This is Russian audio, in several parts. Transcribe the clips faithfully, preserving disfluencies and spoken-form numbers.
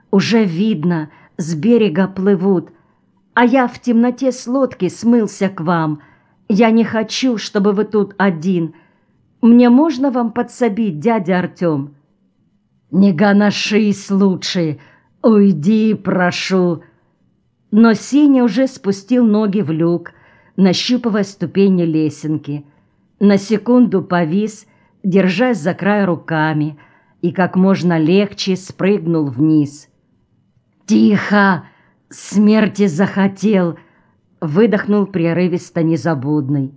Уже видно, с берега плывут, а я в темноте с лодки смылся к вам. Я не хочу, чтобы вы тут один. Мне можно вам подсобить, дядя Артем?» «Не гоношись лучше, уйди, прошу». Но Сеня уже спустил ноги в люк, нащупывая ступени лесенки. На секунду повис, держась за край руками, и как можно легче спрыгнул вниз. «Тихо! Смерти захотел!» — выдохнул прерывисто Незабудный.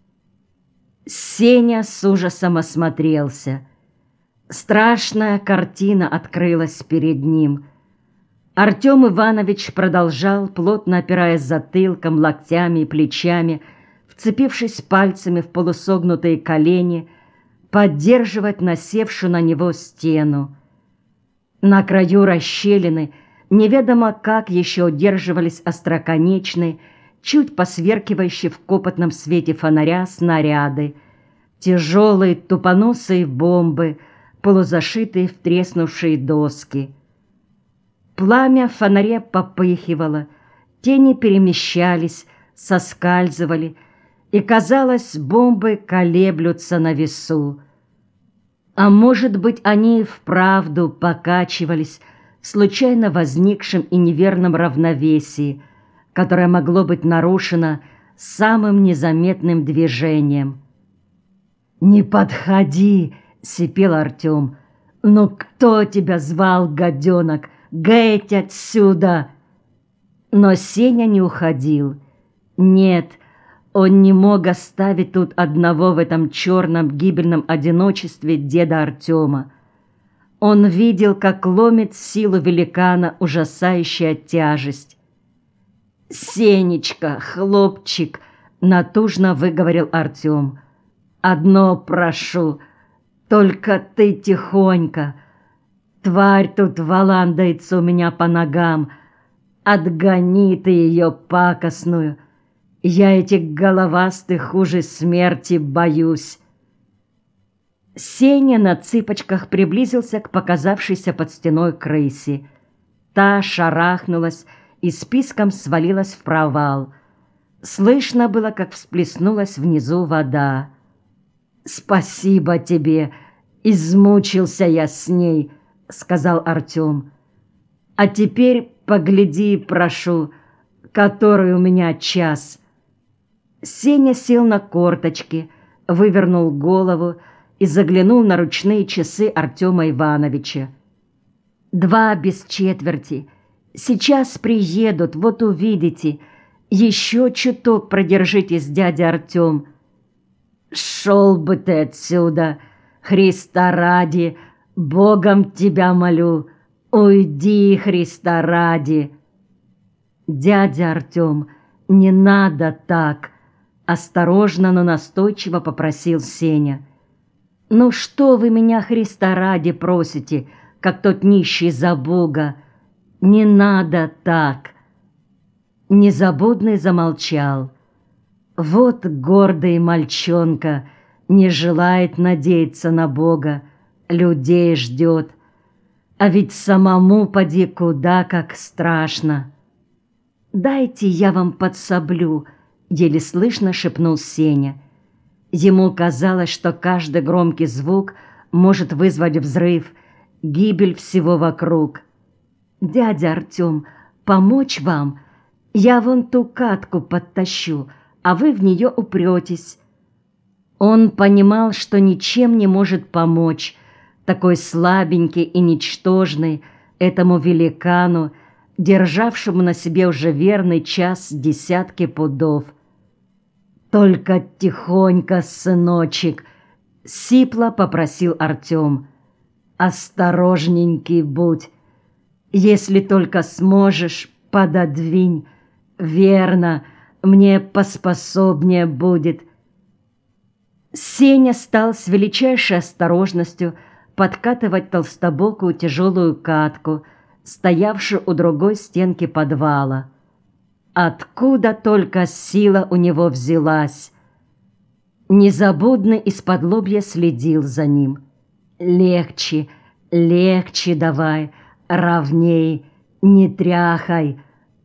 Сеня с ужасом осмотрелся. Страшная картина открылась перед ним. Артем Иванович продолжал, плотно опираясь затылком, локтями и плечами, вцепившись пальцами в полусогнутые колени, поддерживать насевшую на него стену. На краю расщелины неведомо как еще удерживались остроконечные, чуть посверкивающие в копотном свете фонаря снаряды, тяжелые тупоносые бомбы, полузашитые в треснувшие доски. Пламя в фонаре попыхивало, тени перемещались, соскальзывали, и, казалось, бомбы колеблются на весу. А может быть, они вправду покачивались в случайно возникшем и неверном равновесии, которое могло быть нарушено самым незаметным движением. «Не подходи!» — сипел Артем. «Ну кто тебя звал, гаденок? Геть отсюда!» Но Сеня не уходил. Нет, он не мог оставить тут одного в этом черном гибельном одиночестве деда Артема. Он видел, как ломит силу великана ужасающая тяжесть. «Сенечка, хлопчик!» — натужно выговорил Артем. «Одно прошу, только ты тихонько. Тварь тут валандается у меня по ногам. Отгони ты ее пакостную. Я этих головастых хуже смерти боюсь». Сеня на цыпочках приблизился к показавшейся под стеной крысе. Та шарахнулась и списком свалилась в провал. Слышно было, как всплеснулась внизу вода. «Спасибо тебе, измучился я с ней», — сказал Артем. «А теперь погляди, прошу, который у меня час». Сеня сел на корточки, вывернул голову и заглянул на ручные часы Артема Ивановича. «Два без четверти. Сейчас приедут, вот увидите. Еще чуток продержитесь, дядя Артем». «Шел бы ты отсюда, Христа ради, Богом тебя молю, уйди, Христа ради». «Дядя Артем, не надо так», — осторожно, но настойчиво попросил Сеня. «Ну что вы меня, Христа ради, просите, как тот нищий за Бога? Не надо так». Незабудный замолчал. Вот гордый мальчонка не желает надеяться на Бога, людей ждет. А ведь самому поди куда как страшно. «Дайте я вам подсоблю», — еле слышно шепнул Сеня. Ему казалось, что каждый громкий звук может вызвать взрыв, гибель всего вокруг. «Дядя Артем, помочь вам? Я вон ту катку подтащу, а вы в нее упретесь». Он понимал, что ничем не может помочь, такой слабенький и ничтожный, этому великану, державшему на себе уже верный час десятки пудов. «Только тихонько, сыночек», — сипло попросил Артем. «Осторожненький будь. Если только сможешь, пододвинь. Верно, мне поспособнее будет». Сеня стал с величайшей осторожностью подкатывать толстобокую тяжелую катку, стоявшую у другой стенки подвала. Откуда только сила у него взялась? Незабудный из-под лобья следил за ним. «Легче, легче давай, ровней не тряхай,